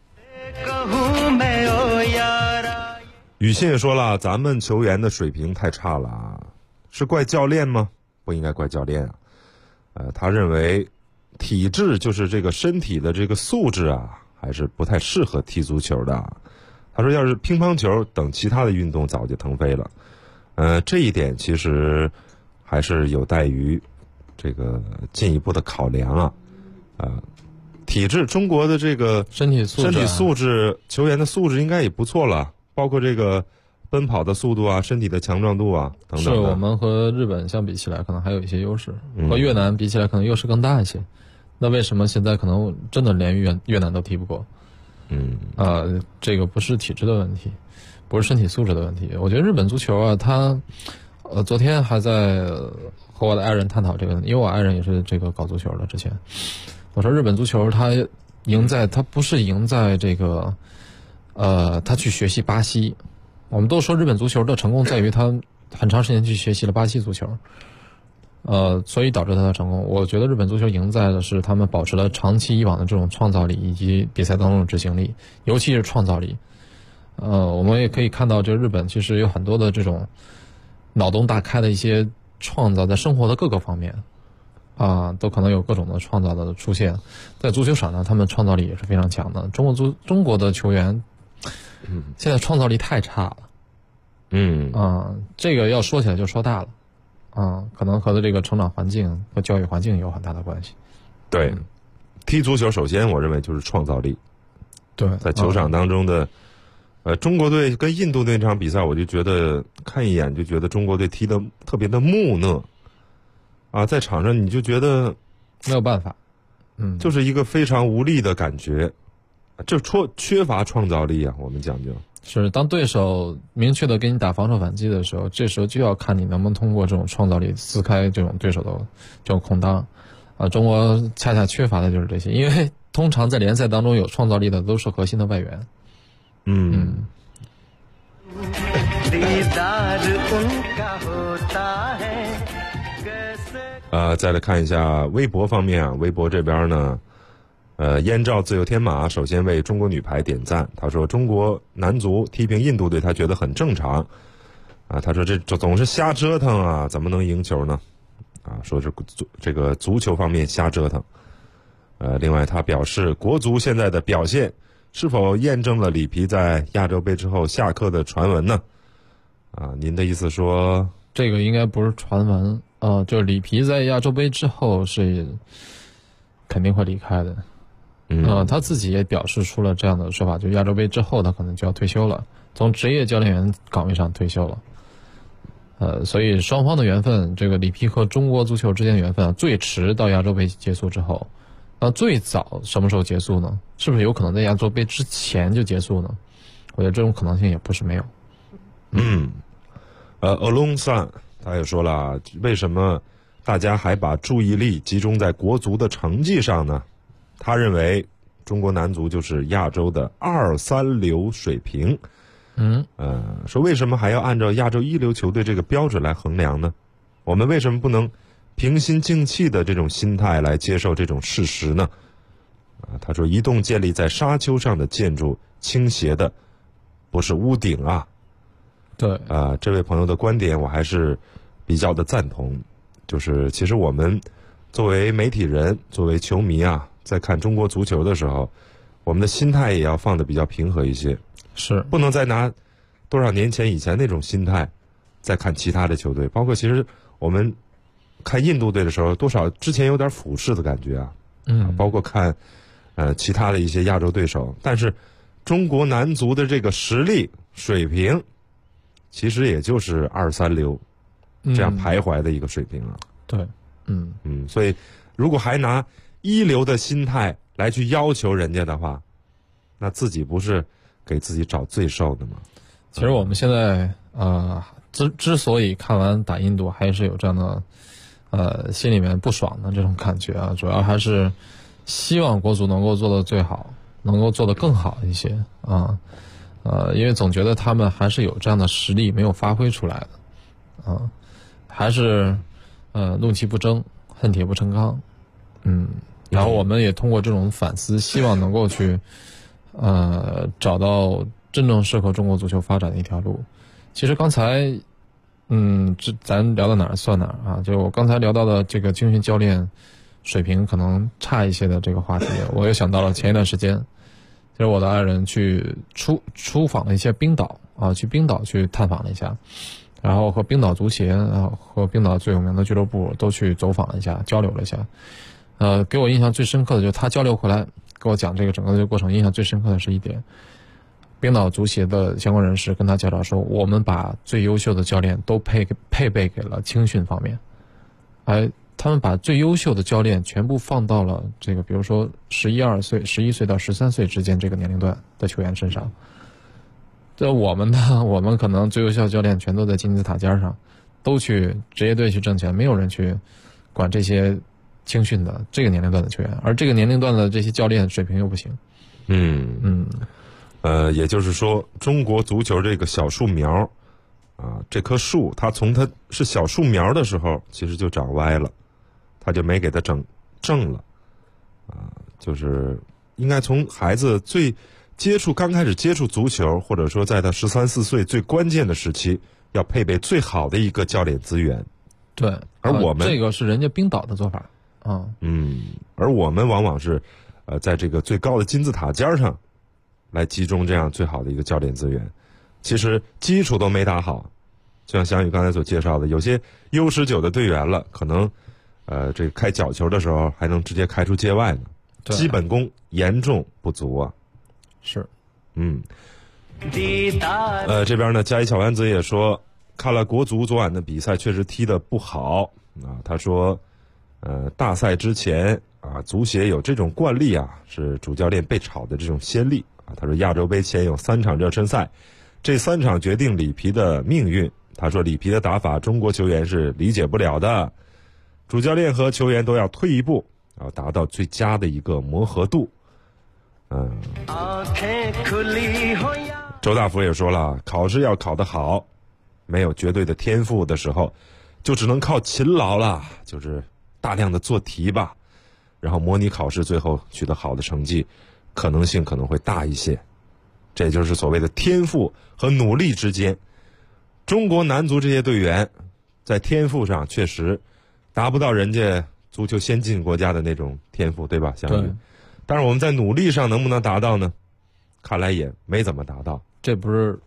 宇信也说了，咱们球员的水平太差了啊，是怪教练吗？不应该怪教练啊。他认为体质就是这个身体的这个素质啊，还是不太适合踢足球的。他说要是乒乓球等其他的运动早就腾飞了。这一点其实还是有待于这个进一步的考量啊。体质，中国的这个身体素质， 球员的素质应该也不错了。包括这个奔跑的速度啊，身体的强壮度啊等等。 是我们和日本相比起来可能还有一些优势，和越南比起来可能优势更大一些。那为什么现在可能真的连越南都踢不过？这个不是体质的问题，不是身体素质的问题。我觉得日本足球啊，他昨天还在和我的爱人探讨这个，因为我爱人也是这个搞足球的。之前我说日本足球它不是赢在这个他去学习巴西。我们都说日本足球的成功在于他很长时间去学习了巴西足球，所以导致他的成功。我觉得日本足球赢在的是他们保持了长期以往的这种创造力以及比赛当中的执行力，尤其是创造力。我们也可以看到，这日本其实有很多的这种脑洞大开的一些创造，在生活的各个方面都可能有各种的创造的出现。在足球场上，他们创造力也是非常强的。中国的球员现在创造力太差了。这个要说起来就说大了可能和这个成长环境和教育环境有很大的关系。 对，踢足球首先我认为就是创造力。 对， 在球场当中的，中国队跟印度队这场比赛，我就觉得看一眼就觉得中国队踢得特别的木讷，在场上你就觉得没有办法， 就是一个非常无力的感觉，这缺乏创造力啊。我们讲究是当对手明确的给你打防守反击的时候，这时候就要看你能不能通过这种创造力撕开这种对手的这种空当。中国恰恰缺乏的就是这些，因为通常在联赛当中有创造力的都是核心的外援。 再来看一下微博方面啊，微博这边呢，燕赵自由天马首先为中国女排点赞，他说中国男足踢平印度队，他觉得很正常，他说这总是瞎折腾啊，怎么能赢球呢？说是这个足球方面瞎折腾。另外他表示，国足现在的表现是否验证了里皮在亚洲杯之后下课的传闻呢？您的意思说这个应该不是传闻就是里皮在亚洲杯之后是肯定会离开的。他自己也表示出了这样的说法，就亚洲杯之后他可能就要退休了，从职业教练员岗位上退休了。所以双方的缘分，这个里皮和中国足球之间的缘分最迟到亚洲杯结束之后。那最早什么时候结束呢？是不是有可能在亚洲杯之前就结束呢？我觉得这种可能性也不是没有。 Alonso 他也说了，为什么大家还把注意力集中在国足的成绩上呢？他认为中国男足就是亚洲的2、3流水平。说为什么还要按照亚洲一流球队这个标准来衡量呢？我们为什么不能平心静气的这种心态来接受这种事实呢？他说一栋建立在沙丘上的建筑倾斜的不是屋顶啊。 对， 这位朋友的观点我还是比较的赞同，就是其实我们作为媒体人，作为球迷在看中国足球的时候，我们的心态也要放得比较平和一些， 是不能再拿多少年前以前那种心态再看其他的球队，包括其实我们看印度队的时候，多少之前有点俯视的感觉包括看其他的一些亚洲对手，但是中国男足的这个实力水平，其实也就是2、3流这样徘徊的一个水平了。 对， 所以如果还拿1流的心态来去要求人家的话，那自己不是给自己找罪受的吗？ 其实我们现在之所以看完打印度还是有这样的心里面不爽的这种感觉主要还是希望国足能够做得最好，能够做得更好一些因为总觉得他们还是有这样的实力没有发挥出来的还是怒其不争，恨铁不成钢。然后我们也通过这种反思，希望能够去找到真正适合中国足球发展的一条路。其实刚才咱聊到哪儿算哪儿就我刚才聊到的这个青训教练水平可能差一些的这个话题，我又想到了前一段时间，其实我的爱人去出访了一些冰岛去冰岛去探访了一下，然后和冰岛足协和冰岛最有名的俱乐部都去走访了一下，交流了一下。给我印象最深刻的就是他交流回来给我讲这个整个的过程，印象最深刻的是一点，冰岛足协的相关人士跟他介绍说，我们把最优秀的教练都配备给了青训方面，他们把最优秀的教练全部放到了这个比如说11岁到13岁之间这个年龄段的球员身上。这我们可能最优秀的教练全都在金字塔尖上，都去职业队去挣钱，没有人去管这些青训的这个年龄段的球员，而这个年龄段的这些教练水平又不行。 也就是说，中国足球这个小树苗这棵树，它从它是小树苗的时候，其实就长歪了，它就没给它整正了就是应该从孩子刚开始接触足球，或者说在他13、14岁最关键的时期，要配备最好的一个教练资源。 对， 而我们这个是人家冰岛的做法而我们往往是在这个最高的金字塔尖上来集中这样最好的一个教练资源，其实基础都没打好， 就像翔宇刚才所介绍的，有些 U19的队员了，可能这个开角球的时候还能直接开出界外呢，基本功严重不足啊。 是， 这边呢，佳怡小丸子也说，看了国足昨晚的比赛，确实踢得不好啊。他说，大赛之前啊，足协有这种惯例啊，是主教练被炒的这种先例啊。他说，亚洲杯前有3场热身赛，这3场决定里皮的命运。他说，里皮的打法，中国球员是理解不了的，主教练和球员都要退一步，要达到最佳的一个磨合度。周大福也说了，考试要考得好，没有绝对的天赋的时候，就只能靠勤劳了，就是大量的做题吧，然后模拟考试最后取得好的成绩，可能性可能会大一些。这就是所谓的天赋和努力之间。中国男足这些队员在天赋上确实达不到人家足球先进国家的那种天赋，对吧？相比，但是我们在努力上能不能达到呢？看来也没怎么达到。 这不是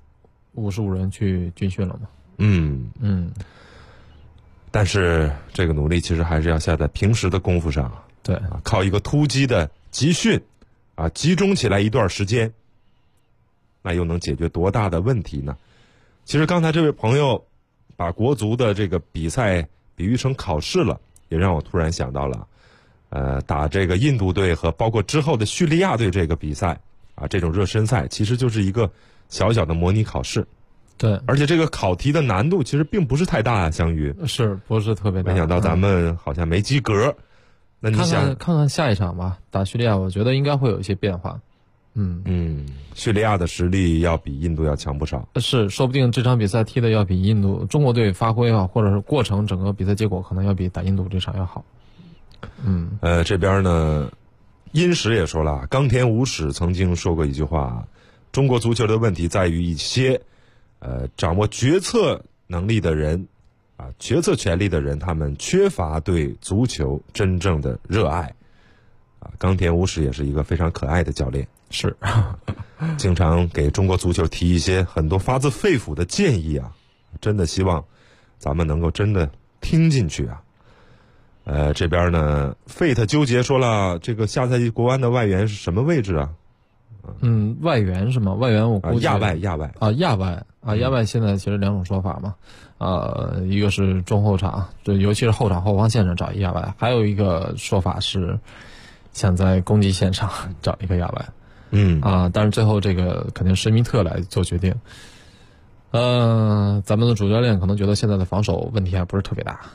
55人去军训了吗？ 但是这个努力其实还是要下在平时的功夫上。 对， 靠一个突击的集训啊，集中起来一段时间，那又能解决多大的问题呢？其实刚才这位朋友把国足的这个比赛比喻成考试了，也让我突然想到了，打这个印度队和包括之后的叙利亚队这个比赛啊，这种热身赛其实就是一个小小的模拟考试。 对， 而且这个考题的难度其实并不是太大啊，相于是不是特别大？ 没想到咱们好像没及格。那你想看看下一场吧，打叙利亚，我觉得应该会有一些变化。 叙利亚的实力要比印度要强不少。 是，说不定这场比赛踢的要比印度中国队发挥啊，或者是过程整个比赛结果可能要比打印度这场要好。 这边呢，殷实也说了，冈田武史曾经说过一句话：中国足球的问题在于一些掌握决策能力的人啊，决策权力的人，他们缺乏对足球真正的热爱啊。冈田武史也是一个非常可爱的教练， 是经常给中国足球提一些很多发自肺腑的建议啊，真的希望咱们能够真的听进去啊。这边呢 Fate 纠结说了，这个下赛季国安的外援是什么位置啊？ 外援是吗？外援我估计亚外亚外现在其实2种说法嘛，一个是中后场，尤其是后场后防线上找一亚外，还有一个说法是想在攻击线上找一个亚外。但是最后这个肯定施密特来做决定。咱们的主教练可能觉得现在的防守问题还不是特别大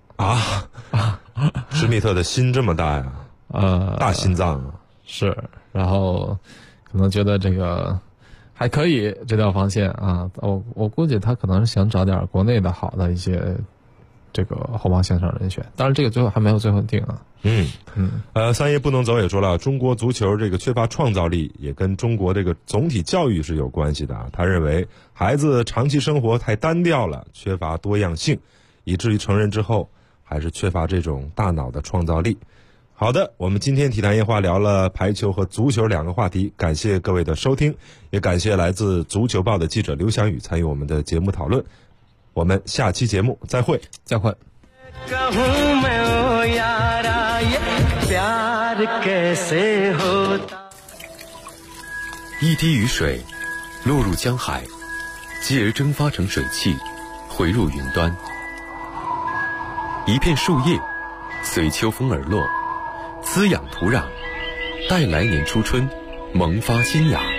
施密特的心这么大呀？大心脏啊！ 是，然后可能觉得这个还可以，这条防线啊，我估计他可能是想找点国内的好的一些这个后防线上人选，当然这个最后还没有最后定啊。 三爷不能走也说了，中国足球这个缺乏创造力，也跟中国这个总体教育是有关系的啊。他认为孩子长期生活太单调了，缺乏多样性，以至于成人之后还是缺乏这种大脑的创造力。好的，我们今天体坛夜话聊了排球和足球2个话题，感谢各位的收听，也感谢来自足球报的记者刘翔宇参与我们的节目讨论。我们下期节目再会。 一滴雨水落入江海，继而蒸发成水汽，回入云端。一片树叶随秋风而落，滋养土壤，待来年初春萌发新芽。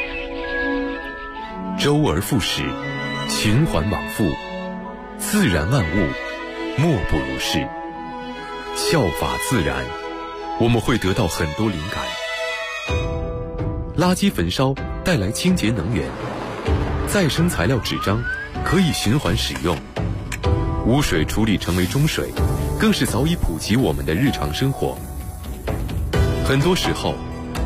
周而复始，循环往复，自然万物莫不如是。效法自然，我们会得到很多灵感。垃圾焚烧带来清洁能源，再生材料纸张可以循环使用，污水处理成为中水，更是早已普及我们的日常生活。很多时候